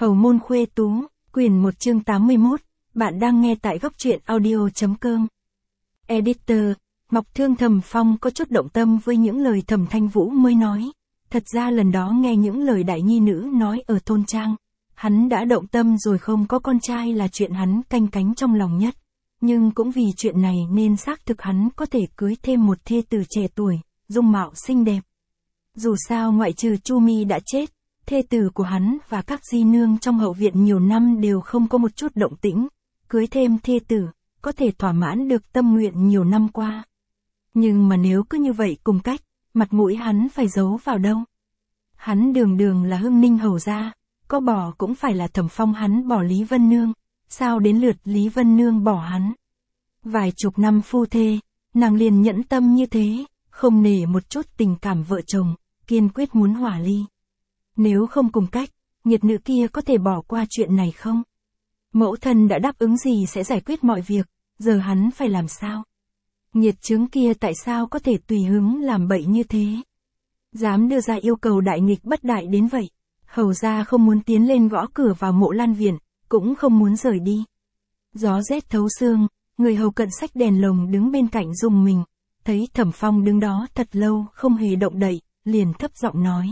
Hầu môn khuê tú, quyển 1 chương 81, bạn đang nghe tại góc truyện audio.com. Editor, Ngọc Thương. Thẩm Phong có chút động tâm với những lời Thẩm Thanh Vũ mới nói. Thật ra lần đó nghe những lời đại nhi nữ nói ở thôn trang, hắn đã động tâm rồi. Không có con trai là chuyện hắn canh cánh trong lòng nhất. Nhưng cũng vì chuyện này nên xác thực hắn có thể cưới thêm một thê tử trẻ tuổi, dung mạo xinh đẹp. Dù sao ngoại trừ Chu Mi đã chết, thê tử của hắn và các di nương trong hậu viện nhiều năm đều không có một chút động tĩnh. Cưới thêm thê tử, có thể thỏa mãn được tâm nguyện nhiều năm qua. Nhưng mà nếu cứ như vậy cùng cách, mặt mũi hắn phải giấu vào đâu? Hắn đường đường là Hưng Ninh hầu gia, có bỏ cũng phải là Thẩm Phong hắn bỏ Lý Vân Nương, sao đến lượt Lý Vân Nương bỏ hắn? Vài chục năm phu thê, nàng liền nhẫn tâm như thế, không nể một chút tình cảm vợ chồng, kiên quyết muốn hòa ly. Nếu không cùng cách, nghiệt nữ kia có thể bỏ qua chuyện này không? Mẫu thân đã đáp ứng gì sẽ giải quyết mọi việc, giờ hắn phải làm sao? Nghiệt chướng kia tại sao có thể tùy hứng làm bậy như thế? Dám đưa ra yêu cầu đại nghịch bất đại đến vậy. Hầu gia không muốn tiến lên gõ cửa vào Mộ Lan viện, cũng không muốn rời đi. Gió rét thấu xương, người hầu cận xách đèn lồng đứng bên cạnh rùng mình, thấy Thẩm Phong đứng đó thật lâu không hề động đậy, liền thấp giọng nói.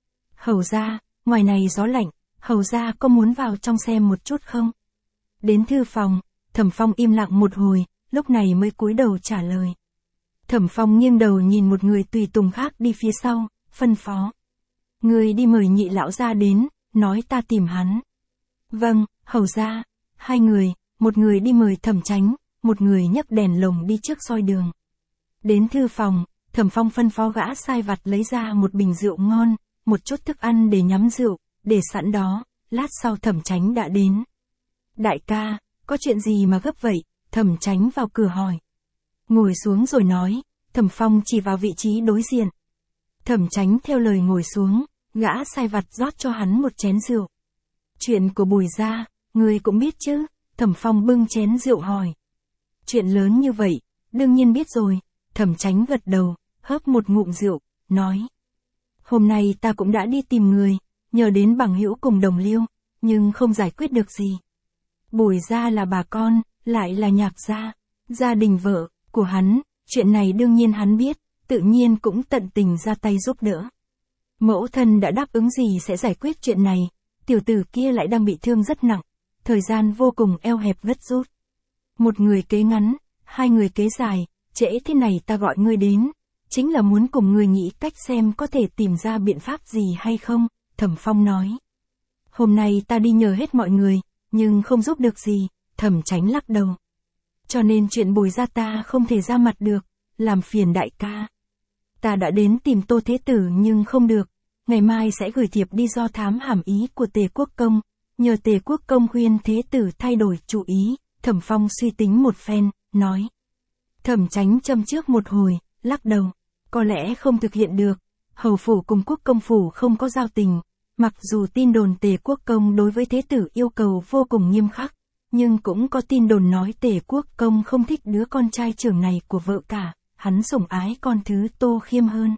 Hầu gia, ngoài này gió lạnh, hầu gia có muốn vào trong xem một chút không? Đến thư phòng, Thẩm Phong im lặng một hồi, lúc này mới cúi đầu trả lời. Thẩm Phong nghiêng đầu nhìn một người tùy tùng khác đi phía sau, phân phó. Người đi mời Nhị lão gia đến, nói ta tìm hắn. Vâng, hầu gia. Hai người, một người đi mời Thẩm Chánh, một người nhấc đèn lồng đi trước soi đường. Đến thư phòng, Thẩm Phong phân phó gã sai vặt lấy ra một bình rượu ngon, một chút thức ăn để nhắm rượu, để sẵn đó, lát sau Thẩm Chánh đã đến. Đại ca, có chuyện gì mà gấp vậy? Thẩm Chánh vào cửa hỏi. Ngồi xuống rồi nói, Thẩm Phong chỉ vào vị trí đối diện. Thẩm Chánh theo lời ngồi xuống, gã sai vặt rót cho hắn một chén rượu. Chuyện của Bùi gia, ngươi cũng biết chứ? Thẩm Phong bưng chén rượu hỏi. Chuyện lớn như vậy, đương nhiên biết rồi. Thẩm Chánh gật đầu, hớp một ngụm rượu, nói. Hôm nay ta cũng đã đi tìm người, nhờ đến bằng hữu cùng đồng liêu, nhưng không giải quyết được gì. Bùi gia là bà con, lại là Nhạc gia, gia đình vợ của hắn, chuyện này đương nhiên hắn biết, tự nhiên cũng tận tình ra tay giúp đỡ. Mẫu thân đã đáp ứng gì sẽ giải quyết chuyện này, tiểu tử kia lại đang bị thương rất nặng, thời gian vô cùng eo hẹp gất rút. Một người kế ngắn, hai người kế dài, trễ thế này ta gọi ngươi đến, chính là muốn cùng ngươi nghĩ cách xem có thể tìm ra biện pháp gì hay không, Thẩm Phong nói. Hôm nay ta đi nhờ hết mọi người, nhưng không giúp được gì, Thẩm Chánh lắc đầu. Cho nên chuyện Bùi gia ta không thể ra mặt được, làm phiền đại ca. Ta đã đến tìm Tô Thế Tử nhưng không được, ngày mai sẽ gửi thiệp đi do thám hàm ý của Tề Quốc Công, nhờ Tề Quốc Công khuyên Thế Tử thay đổi chủ ý. Thẩm Phong suy tính một phen, nói. Thẩm Chánh châm trước một hồi, lắc đầu, có lẽ không thực hiện được, hầu phủ cùng Quốc Công phủ không có giao tình, mặc dù tin đồn Tề Quốc Công đối với Thế Tử yêu cầu vô cùng nghiêm khắc, nhưng cũng có tin đồn nói Tề Quốc Công không thích đứa con trai trưởng này của vợ cả, hắn sủng ái con thứ Tô Khiêm hơn.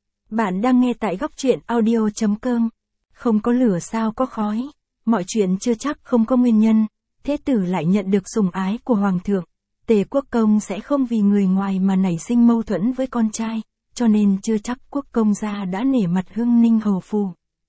Bạn đang nghe tại góc truyện audio.com. Không có lửa sao có khói, mọi chuyện chưa chắc không có nguyên nhân. Thế tử lại nhận được sủng ái của hoàng thượng, Tề Quốc Công sẽ không vì người ngoài mà nảy sinh mâu thuẫn với con trai, cho nên chưa chắc Quốc Công gia đã nể mặt Hưng Ninh hầu phủ.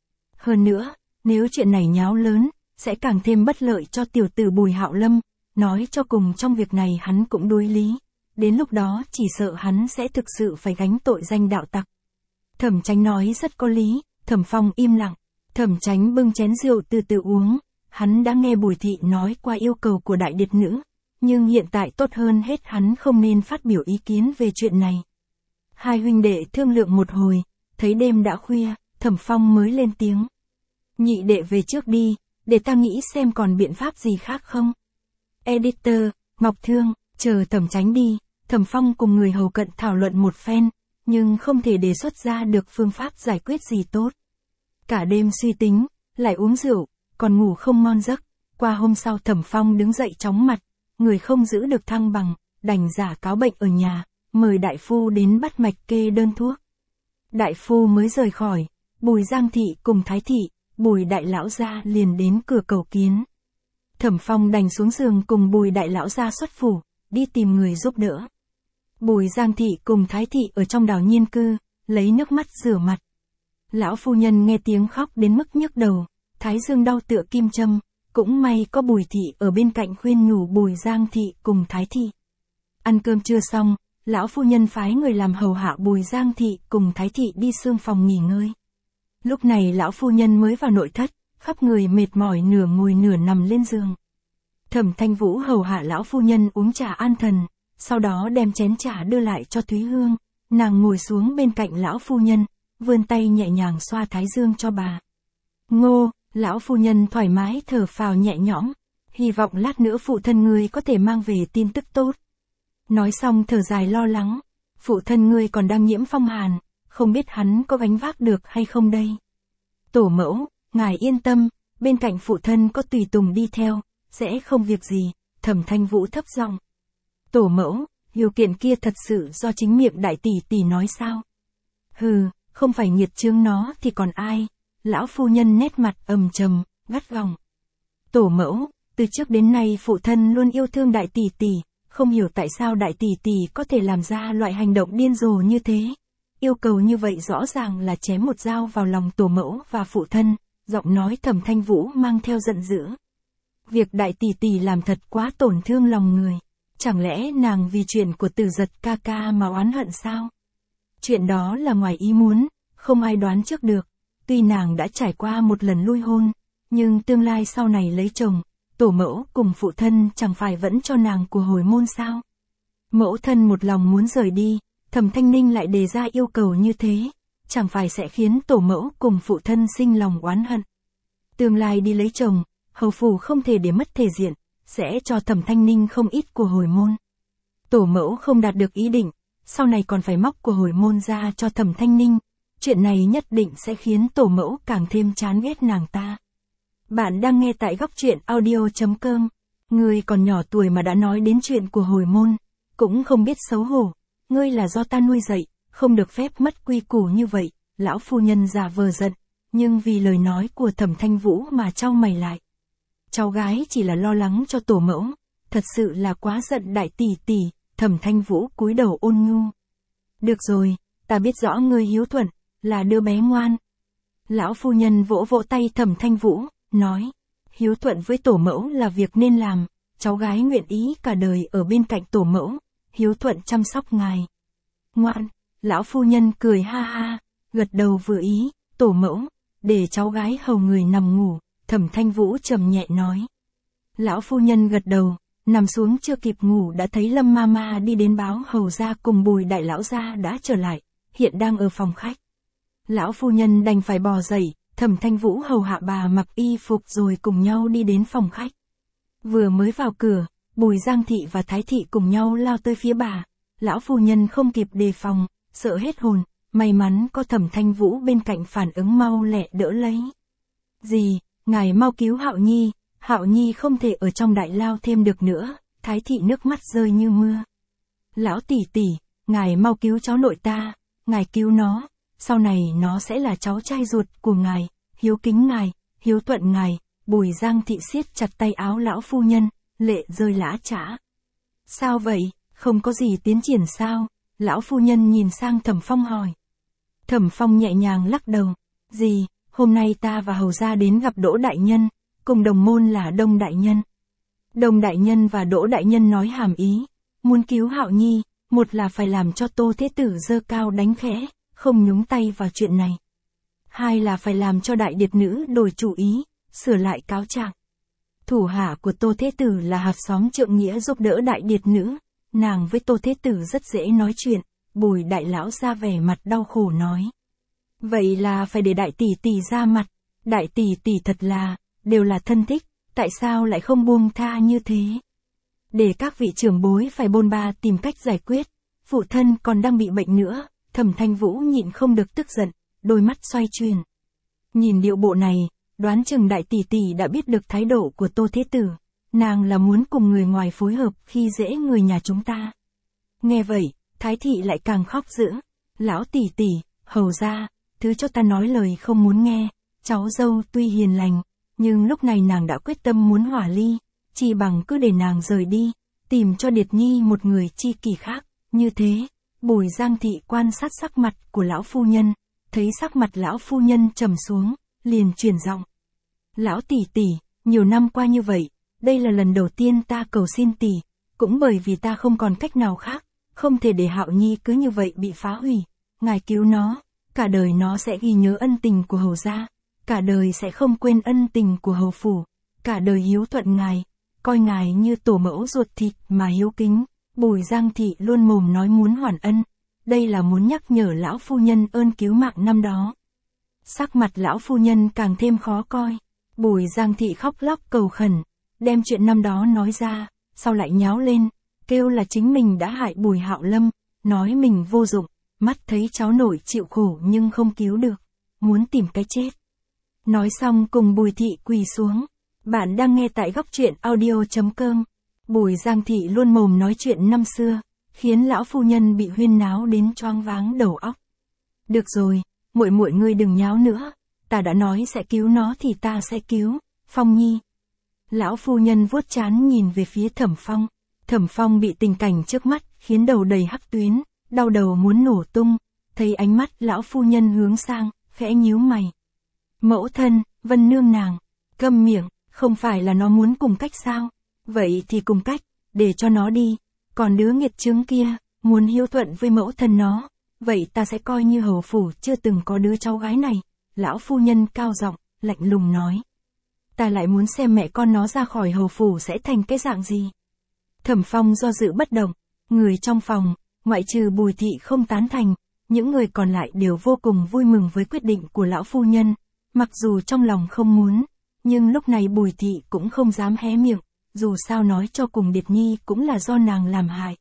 Hơn nữa, nếu chuyện này nháo lớn, sẽ càng thêm bất lợi cho tiểu tử Bùi Hạo Lâm, nói cho cùng trong việc này hắn cũng đối lý, đến lúc đó chỉ sợ hắn sẽ thực sự phải gánh tội danh đạo tặc. Thẩm Chánh nói rất có lý, Thẩm Phong im lặng, Thẩm Chánh bưng chén rượu từ từ uống. Hắn đã nghe Bùi thị nói qua yêu cầu của đại điệt nữ, nhưng hiện tại tốt hơn hết hắn không nên phát biểu ý kiến về chuyện này. Hai huynh đệ thương lượng một hồi, thấy đêm đã khuya, Thẩm Phong mới lên tiếng. Nhị đệ về trước đi, để ta nghĩ xem còn biện pháp gì khác không. Editor, Ngọc Thương, chờ Thẩm Chánh đi, Thẩm Phong cùng người hầu cận thảo luận một phen, nhưng không thể đề xuất ra được phương pháp giải quyết gì tốt. Cả đêm suy tính, lại uống rượu, còn ngủ không ngon giấc. Qua hôm sau Thẩm Phong đứng dậy chóng mặt, người không giữ được thăng bằng, đành giả cáo bệnh ở nhà, mời đại phu đến bắt mạch kê đơn thuốc. Đại phu mới rời khỏi, Bùi Giang thị cùng Thái thị, Bùi đại lão gia liền đến cửa cầu kiến. Thẩm Phong đành xuống giường cùng Bùi đại lão gia xuất phủ, đi tìm người giúp đỡ. Bùi Giang thị cùng Thái thị ở trong đào nhiên cư, lấy nước mắt rửa mặt. Lão phu nhân nghe tiếng khóc đến mức nhức đầu, thái dương đau tựa kim châm, cũng may có Bùi thị ở bên cạnh khuyên nhủ Bùi Giang thị cùng Thái thị. Ăn cơm trưa xong, lão phu nhân phái người làm hầu hạ Bùi Giang thị cùng Thái thị đi xương phòng nghỉ ngơi. Lúc này lão phu nhân mới vào nội thất, khắp người mệt mỏi nửa ngồi nửa nằm lên giường. Thẩm Thanh Vũ hầu hạ lão phu nhân uống trà an thần, sau đó đem chén trà đưa lại cho Thúy Hương, nàng ngồi xuống bên cạnh lão phu nhân, vươn tay nhẹ nhàng xoa thái dương cho bà. Ngô, lão phu nhân thoải mái thở phào nhẹ nhõm, hy vọng lát nữa phụ thân ngươi có thể mang về tin tức tốt. Nói xong thở dài lo lắng, phụ thân ngươi còn đang nhiễm phong hàn, không biết hắn có gánh vác được hay không đây. Tổ mẫu, ngài yên tâm, bên cạnh phụ thân có tùy tùng đi theo, sẽ không việc gì, Thẩm Thanh Vũ thấp giọng. Tổ mẫu, điều kiện kia thật sự do chính miệng đại tỷ tỷ nói sao? Hừ, không phải nghiệt chướng nó thì còn ai? Lão phu nhân nét mặt trầm, gắt gỏng. Tổ mẫu, từ trước đến nay phụ thân luôn yêu thương đại tỷ tỷ, không hiểu tại sao đại tỷ tỷ có thể làm ra loại hành động điên rồ như thế. Yêu cầu như vậy rõ ràng là chém một dao vào lòng tổ mẫu và phụ thân, giọng nói Thẩm Thanh Vũ mang theo giận dữ. Việc đại tỷ tỷ làm thật quá tổn thương lòng người. Chẳng lẽ nàng vì chuyện của Tử Giật ca ca mà oán hận sao? Chuyện đó là ngoài ý muốn, không ai đoán trước được. Tuy nàng đã trải qua một lần lui hôn, nhưng tương lai sau này lấy chồng, tổ mẫu cùng phụ thân chẳng phải vẫn cho nàng của hồi môn sao? Mẫu thân một lòng muốn rời đi, Thẩm Thanh Ninh lại đề ra yêu cầu như thế, chẳng phải sẽ khiến tổ mẫu cùng phụ thân sinh lòng oán hận. Tương lai đi lấy chồng, hầu phủ không thể để mất thể diện, sẽ cho Thẩm Thanh Ninh không ít của hồi môn. Tổ mẫu không đạt được ý định, sau này còn phải móc của hồi môn ra cho Thẩm Thanh Ninh, chuyện này nhất định sẽ khiến tổ mẫu càng thêm chán ghét nàng ta. Bạn đang nghe tại góc truyện audio.com, ngươi còn nhỏ tuổi mà đã nói đến chuyện của hồi môn, cũng không biết xấu hổ, ngươi là do ta nuôi dạy, không được phép mất quy củ như vậy, lão phu nhân giả vờ giận, nhưng vì lời nói của Thẩm Thanh Vũ mà chau mày lại. Cháu gái chỉ là lo lắng cho tổ mẫu, thật sự là quá giận đại tỷ tỷ, Thẩm Thanh Vũ cúi đầu ôn nhu. Được rồi, ta biết rõ ngươi hiếu thuận, là đứa bé ngoan. Lão phu nhân vỗ vỗ tay Thẩm Thanh Vũ, nói, hiếu thuận với tổ mẫu là việc nên làm, cháu gái nguyện ý cả đời ở bên cạnh tổ mẫu, hiếu thuận chăm sóc ngài. Ngoan, lão phu nhân cười ha ha, gật đầu vừa ý, tổ mẫu, để cháu gái hầu người nằm ngủ, Thẩm Thanh Vũ trầm nhẹ nói. Lão phu nhân gật đầu, nằm xuống chưa kịp ngủ đã thấy Lâm Mama đi đến báo hầu gia cùng Bùi đại lão gia đã trở lại, hiện đang ở phòng khách. Lão phu nhân đành phải bò dậy, Thẩm Thanh Vũ hầu hạ bà mặc y phục rồi cùng nhau đi đến phòng khách. Vừa mới vào cửa, Bùi Giang thị và Thái thị cùng nhau lao tới phía bà, lão phu nhân không kịp đề phòng, sợ hết hồn, may mắn có Thẩm Thanh Vũ bên cạnh phản ứng mau lẹ đỡ lấy. Gì, ngài mau cứu Hạo Nhi không thể ở trong đại lao thêm được nữa, Thái thị nước mắt rơi như mưa. Lão tỷ tỷ, ngài mau cứu cháu nội ta, ngài cứu nó, sau này nó sẽ là cháu trai ruột của ngài, hiếu kính ngài, hiếu thuận ngài. Bùi Giang thị siết chặt tay áo lão phu nhân, lệ rơi lã chã. Sao vậy, không có gì tiến triển sao? Lão phu nhân nhìn sang Thẩm Phong hỏi. Thẩm Phong nhẹ nhàng lắc đầu. Gì, hôm nay ta và hầu gia đến gặp Đỗ đại nhân, cùng đồng môn là Đông đại nhân. Đông đại nhân và Đỗ đại nhân nói hàm ý, muốn cứu Hạo Nhi, một là phải làm cho Tô Thế Tử giơ cao đánh khẽ, không nhúng tay vào chuyện này. Hai là phải làm cho đại điệt nữ đổi chủ ý, sửa lại cáo trạng. Thủ hạ của Tô Thế Tử là hạt xóm trượng nghĩa giúp đỡ đại điệt nữ, nàng với Tô Thế Tử rất dễ nói chuyện, Bùi đại lão ra vẻ mặt đau khổ nói. Vậy là phải để đại tỷ tỷ ra mặt, đại tỷ tỷ thật là, đều là thân thích, tại sao lại không buông tha như thế? Để các vị trưởng bối phải bôn ba tìm cách giải quyết, phụ thân còn đang bị bệnh nữa, Thẩm Thanh Vũ nhịn không được tức giận, đôi mắt xoay chuyển. Nhìn điệu bộ này, đoán chừng đại tỷ tỷ đã biết được thái độ của Tô Thế Tử, nàng là muốn cùng người ngoài phối hợp khi dễ người nhà chúng ta. Nghe vậy, Thái thị lại càng khóc dữ, lão tỷ tỷ, hầu gia, thứ cho ta nói lời không muốn nghe, cháu dâu tuy hiền lành, nhưng lúc này nàng đã quyết tâm muốn hòa ly, chỉ bằng cứ để nàng rời đi, tìm cho Điệt Nhi một người tri kỷ khác. Như thế, Bùi Giang Thị quan sát sắc mặt của lão phu nhân, thấy sắc mặt lão phu nhân trầm xuống, liền truyền giọng. Lão tỷ tỷ, nhiều năm qua như vậy, đây là lần đầu tiên ta cầu xin tỷ, cũng bởi vì ta không còn cách nào khác, không thể để Hạo Nhi cứ như vậy bị phá hủy. Ngài cứu nó, cả đời nó sẽ ghi nhớ ân tình của hầu gia, cả đời sẽ không quên ân tình của hầu phủ, cả đời hiếu thuận ngài, coi ngài như tổ mẫu ruột thịt mà hiếu kính. Bùi Giang Thị luôn mồm nói muốn hoàn ân, đây là muốn nhắc nhở lão phu nhân ơn cứu mạng năm đó. Sắc mặt lão phu nhân càng thêm khó coi, Bùi Giang Thị khóc lóc cầu khẩn, đem chuyện năm đó nói ra, sau lại nháo lên, kêu là chính mình đã hại Bùi Hạo Lâm, nói mình vô dụng, mắt thấy cháu nội chịu khổ nhưng không cứu được, muốn tìm cái chết. Nói xong cùng Bùi Thị quỳ xuống. Bạn đang nghe tại góc truyện audio.com. Bùi Giang Thị luôn mồm nói chuyện năm xưa, khiến lão phu nhân bị huyên náo đến choáng váng đầu óc. Được rồi, muội muội ngươi đừng nháo nữa, ta đã nói sẽ cứu nó thì ta sẽ cứu, Phong Nhi. Lão phu nhân vuốt trán nhìn về phía Thẩm Phong. Thẩm Phong bị tình cảnh trước mắt khiến đầu đầy hắc tuyến, đau đầu muốn nổ tung, thấy ánh mắt lão phu nhân hướng sang, khẽ nhíu mày. Mẫu thân, Vân Nương nàng, câm miệng, không phải là nó muốn cùng cách sao? Vậy thì cùng cách, để cho nó đi, còn đứa nghiệt chướng kia, muốn hiếu thuận với mẫu thân nó, vậy ta sẽ coi như hầu phủ chưa từng có đứa cháu gái này. Lão phu nhân cao giọng, lạnh lùng nói. Ta lại muốn xem mẹ con nó ra khỏi hầu phủ sẽ thành cái dạng gì. Thẩm Phong do dự bất động, người trong phòng, ngoại trừ Bùi Thị không tán thành, những người còn lại đều vô cùng vui mừng với quyết định của lão phu nhân, mặc dù trong lòng không muốn, nhưng lúc này Bùi Thị cũng không dám hé miệng, dù sao nói cho cùng Điệt Nhi cũng là do nàng làm hại.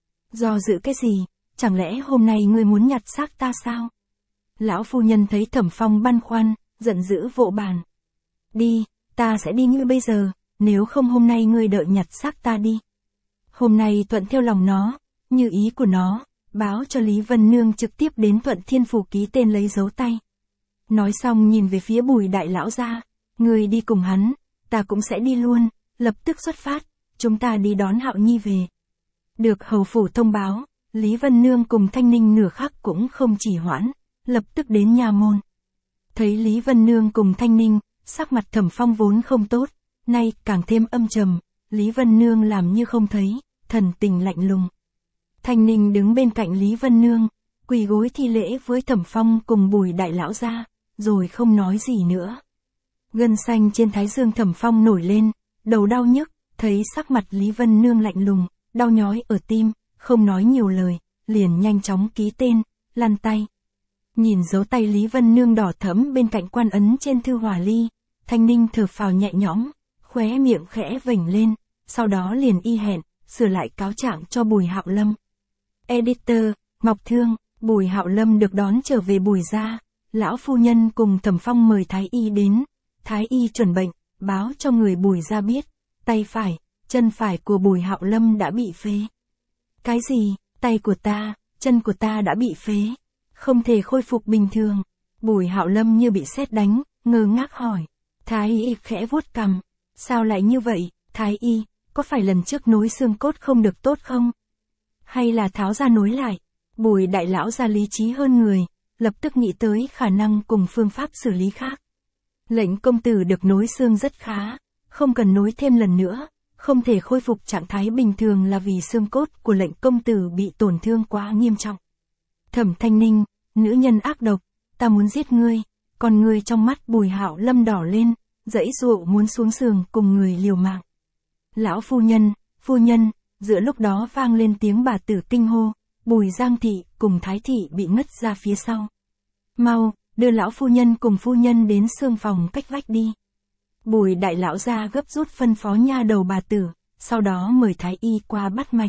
Do dự cái gì, chẳng lẽ hôm nay ngươi muốn nhặt xác ta sao? Lão phu nhân thấy Thẩm Phong băn khoăn, giận dữ vỗ bàn. Đi, ta sẽ đi như bây giờ, nếu không hôm nay ngươi đợi nhặt xác ta đi. Hôm nay thuận theo lòng nó, như ý của nó, báo cho Lý Vân Nương trực tiếp đến Thuận Thiên Phủ ký tên lấy dấu tay. Nói xong nhìn về phía Bùi đại lão gia, ngươi đi cùng hắn, ta cũng sẽ đi luôn, lập tức xuất phát, chúng ta đi đón Hạo Nhi về. Được hầu phủ thông báo, Lý Vân Nương cùng Thanh Ninh nửa khắc cũng không trì hoãn, lập tức đến nha môn. Thấy Lý Vân Nương cùng Thanh Ninh, sắc mặt Thẩm Phong vốn không tốt, nay càng thêm âm trầm, Lý Vân Nương làm như không thấy, thần tình lạnh lùng. Thanh Ninh đứng bên cạnh Lý Vân Nương, quỳ gối thi lễ với Thẩm Phong cùng Bùi đại lão gia, rồi không nói gì nữa. Gân xanh trên thái dương Thẩm Phong nổi lên, đầu đau nhức, thấy sắc mặt Lý Vân Nương lạnh lùng, đau nhói ở tim, không nói nhiều lời, liền nhanh chóng ký tên, lăn tay. Nhìn dấu tay Lý Vân Nương đỏ thẫm bên cạnh quan ấn trên thư hỏa ly, Thanh Ninh thở phào nhẹ nhõm, khóe miệng khẽ vểnh lên, sau đó liền y hẹn, sửa lại cáo trạng cho Bùi Hạo Lâm. Editor, Ngọc Thương. Bùi Hạo Lâm được đón trở về Bùi gia, lão phu nhân cùng Thẩm Phong mời Thái Y đến, Thái Y chuẩn bệnh, báo cho người Bùi gia biết, tay phải, chân phải của Bùi Hạo Lâm đã bị phế. Cái gì, tay của ta, chân của ta đã bị phế, không thể khôi phục bình thường. Bùi Hạo Lâm như bị sét đánh, ngơ ngác hỏi. Thái Y khẽ vuốt cằm, sao lại như vậy, Thái Y, có phải lần trước nối xương cốt không được tốt không? Hay là tháo ra nối lại? Bùi đại lão gia lý trí hơn người, lập tức nghĩ tới khả năng cùng phương pháp xử lý khác. Lệnh công tử được nối xương rất khá, không cần nối thêm lần nữa, không thể khôi phục trạng thái bình thường là vì xương cốt của lệnh công tử bị tổn thương quá nghiêm trọng. Thẩm Thanh Ninh, nữ nhân ác độc, ta muốn giết ngươi, còn ngươi trong mắt Bùi Hạo Lâm đỏ lên, giãy giụa muốn xuống giường cùng người liều mạng. Lão phu nhân, giữa lúc đó vang lên tiếng bà tử kinh hô, Bùi Giang Thị cùng Thái Thị bị ngất ra phía sau. Mau, đưa lão phu nhân cùng phu nhân đến xương phòng cách vách đi. Bùi đại lão gia gấp rút phân phó nha đầu bà tử, sau đó mời Thái Y qua bắt mạch.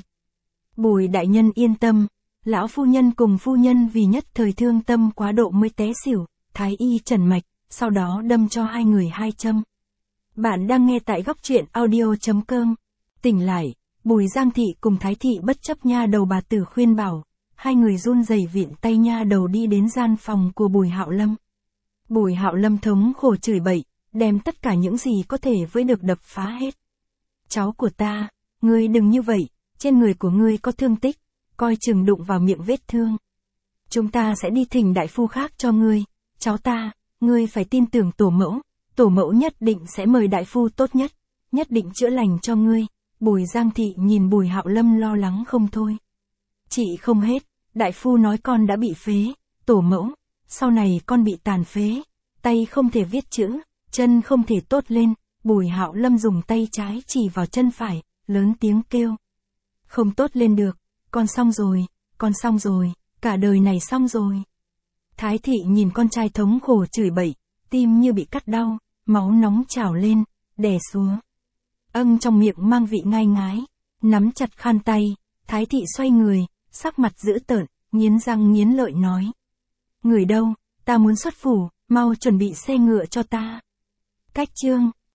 Bùi đại nhân yên tâm, lão phu nhân cùng phu nhân vì nhất thời thương tâm quá độ mới té xỉu, Thái Y trần mạch, sau đó đâm cho hai người 2 châm. Bạn đang nghe tại góc truyện audio.com. Tỉnh lại, Bùi Giang Thị cùng Thái Thị bất chấp nha đầu bà tử khuyên bảo, hai người run rẩy viện tay nha đầu đi đến gian phòng của Bùi Hạo Lâm. Bùi Hạo Lâm thống khổ chửi bậy, đem tất cả những gì có thể với được đập phá hết. Cháu của ta, ngươi đừng như vậy, trên người của ngươi có thương tích, coi chừng đụng vào miệng vết thương. Chúng ta sẽ đi thỉnh đại phu khác cho ngươi, cháu ta, ngươi phải tin tưởng tổ mẫu nhất định sẽ mời đại phu tốt nhất định chữa lành cho ngươi. Bùi Giang Thị nhìn Bùi Hạo Lâm lo lắng không thôi. Chị không hết, đại phu nói con đã bị phế, tổ mẫu, sau này con bị tàn phế, tay không thể viết chữ, chân không thể tốt lên. Bùi Hạo Lâm dùng tay trái chỉ vào chân phải, lớn tiếng kêu. Không tốt lên được, con xong rồi, cả đời này xong rồi. Thái Thị nhìn con trai thống khổ chửi bậy, tim như bị cắt đau, máu nóng trào lên, đè xuống. Trong miệng mang vị ngai ngái, nắm chặt khăn tay, Thái Thị xoay người, sắc mặt dữ tợn, nghiến răng nghiến lợi nói. Người đâu, ta muốn xuất phủ, mau chuẩn bị xe ngựa cho ta. Cách chương